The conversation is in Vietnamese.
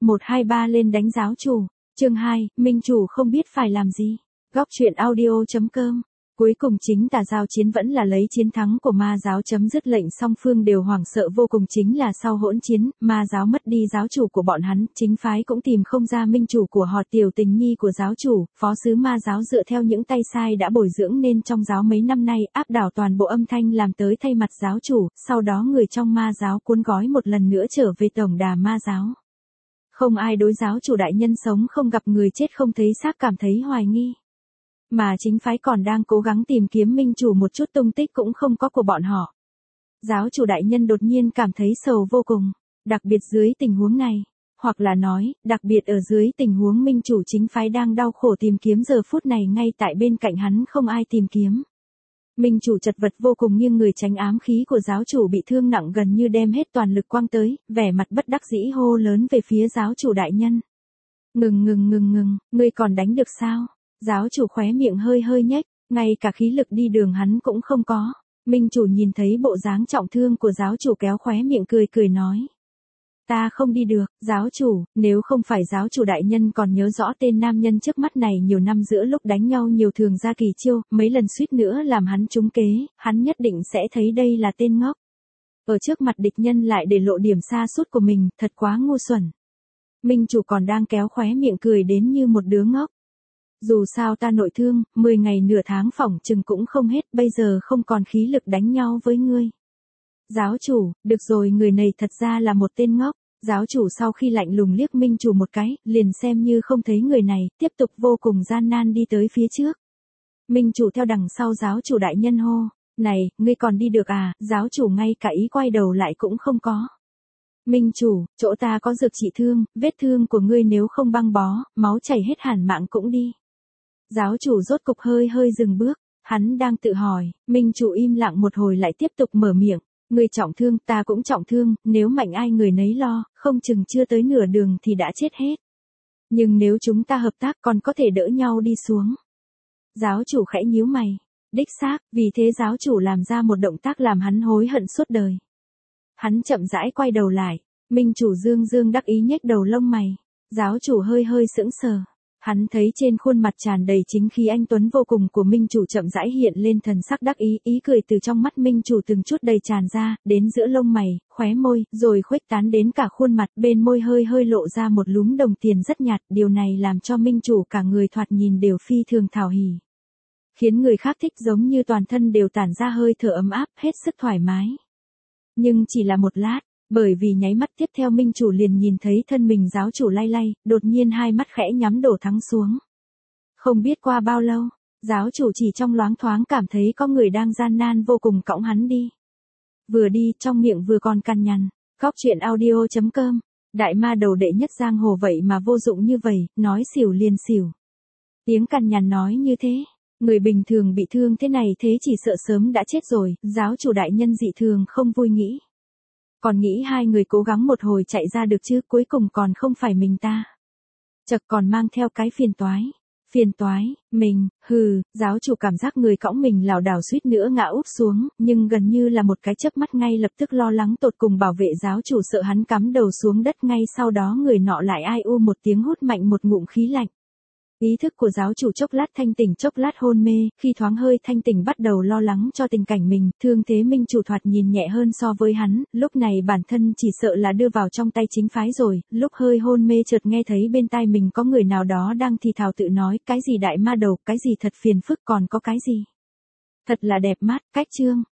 1, 2, 3 lên đánh giáo chủ. Chương 2, minh chủ không biết phải làm gì. Góc truyện audio.com. Cuối cùng chính tà giao chiến vẫn là lấy chiến thắng của ma giáo chấm dứt, lệnh song phương đều hoảng sợ vô cùng. Chính là sau hỗn chiến, ma giáo mất đi giáo chủ của bọn hắn, chính phái cũng tìm không ra minh chủ của họ. Tiểu Tình nhi của giáo chủ, phó sứ ma giáo dựa theo những tay sai đã bồi dưỡng nên trong giáo mấy năm nay, áp đảo toàn bộ âm thanh làm tới thay mặt giáo chủ, sau đó người trong ma giáo cuốn gói một lần nữa trở về tổng đà ma giáo. Không ai đối giáo chủ đại nhân sống không gặp người chết không thấy xác cảm thấy hoài nghi. Mà chính phái còn đang cố gắng tìm kiếm minh chủ, một chút tung tích cũng không có của bọn họ. Giáo chủ đại nhân đột nhiên cảm thấy sầu vô cùng, đặc biệt dưới tình huống này, hoặc là nói, đặc biệt ở dưới tình huống minh chủ chính phái đang đau khổ tìm kiếm, giờ phút này ngay tại bên cạnh hắn không ai tìm kiếm. Minh chủ chật vật vô cùng nghiêng người tránh ám khí của giáo chủ bị thương nặng, gần như đem hết toàn lực quăng tới, vẻ mặt bất đắc dĩ hô lớn về phía giáo chủ đại nhân. Ngừng, ngươi còn đánh được sao? Giáo chủ khóe miệng hơi hơi nhếch, ngay cả khí lực đi đường hắn cũng không có. Minh chủ nhìn thấy bộ dáng trọng thương của giáo chủ kéo khóe miệng cười nói. Ta không đi được, giáo chủ, nếu không phải giáo chủ đại nhân còn nhớ rõ tên nam nhân trước mắt này nhiều năm giữa lúc đánh nhau nhiều thường ra kỳ chiêu, mấy lần suýt nữa làm hắn trúng kế, hắn nhất định sẽ thấy đây là tên ngốc. Ở trước mặt địch nhân lại để lộ điểm sa sút của mình, thật quá ngu xuẩn. Minh chủ còn đang kéo khóe miệng cười đến như một đứa ngốc. Dù sao ta nội thương, 10 ngày nửa tháng phỏng chừng cũng không hết, bây giờ không còn khí lực đánh nhau với ngươi. Giáo chủ, được rồi, người này thật ra là một tên ngốc. Giáo chủ sau khi lạnh lùng liếc minh chủ một cái, liền xem như không thấy người này, tiếp tục vô cùng gian nan đi tới phía trước. Minh chủ theo đằng sau giáo chủ đại nhân hô, này, ngươi còn đi được à? Giáo chủ ngay cả ý quay đầu lại cũng không có. Minh chủ, chỗ ta có dược trị thương, vết thương của ngươi nếu không băng bó, máu chảy hết hẳn mạng cũng đi. Giáo chủ rốt cục hơi dừng bước, hắn đang tự hỏi, minh chủ im lặng một hồi lại tiếp tục mở miệng, ngươi trọng thương, ta cũng trọng thương, nếu mạnh ai người nấy lo, không chừng chưa tới nửa đường thì đã chết hết. Nhưng nếu chúng ta hợp tác còn có thể đỡ nhau đi xuống. Giáo chủ khẽ nhíu mày, đích xác, vì thế giáo chủ làm ra một động tác làm hắn hối hận suốt đời. Hắn chậm rãi quay đầu lại, minh chủ dương đắc ý nhếch đầu lông mày, giáo chủ hơi sững sờ. Hắn thấy trên khuôn mặt tràn đầy chính khí anh tuấn vô cùng của minh chủ chậm rãi hiện lên thần sắc đắc ý, ý cười từ trong mắt minh chủ từng chút đầy tràn ra, đến giữa lông mày, khóe môi, rồi khuếch tán đến cả khuôn mặt, bên môi hơi lộ ra một lúm đồng tiền rất nhạt, điều này làm cho minh chủ cả người thoạt nhìn đều phi thường thảo hỉ. Khiến người khác thích, giống như toàn thân đều tản ra hơi thở ấm áp, hết sức thoải mái. Nhưng chỉ là một lát. Bởi vì nháy mắt tiếp theo minh chủ liền nhìn thấy thân mình giáo chủ lay, đột nhiên hai mắt khẽ nhắm đổ thắng xuống. Không biết qua bao lâu, giáo chủ chỉ trong loáng thoáng cảm thấy có người đang gian nan vô cùng cõng hắn đi. Vừa đi trong miệng vừa còn cằn nhằn. Góc truyện audio.com. Đại ma đầu đệ nhất giang hồ vậy mà vô dụng như vậy, nói xỉu liền xỉu. Tiếng cằn nhằn nói như thế. Người bình thường bị thương thế này thế chỉ sợ sớm đã chết rồi, giáo chủ đại nhân dị thường không vui nghĩ. Còn nghĩ hai người cố gắng một hồi chạy ra được chứ, cuối cùng còn không phải mình ta. Chật còn mang theo cái phiền toái, mình, giáo chủ cảm giác người cõng mình lảo đảo suýt nữa ngã úp xuống, nhưng gần như là một cái chớp mắt ngay lập tức lo lắng tột cùng bảo vệ giáo chủ, sợ hắn cắm đầu xuống đất, ngay sau đó người nọ lại ai u một tiếng hút mạnh một ngụm khí lạnh. Ý thức của giáo chủ chốc lát thanh tỉnh chốc lát hôn mê, khi thoáng hơi thanh tỉnh bắt đầu lo lắng cho tình cảnh mình, thương thế minh chủ thoạt nhìn nhẹ hơn so với hắn, lúc này bản thân chỉ sợ là đưa vào trong tay chính phái rồi, lúc hơi hôn mê chợt nghe thấy bên tai mình có người nào đó đang thì thào tự nói, cái gì đại ma đầu, cái gì thật phiền phức, còn có cái gì. Thật là đẹp mắt, cách chương.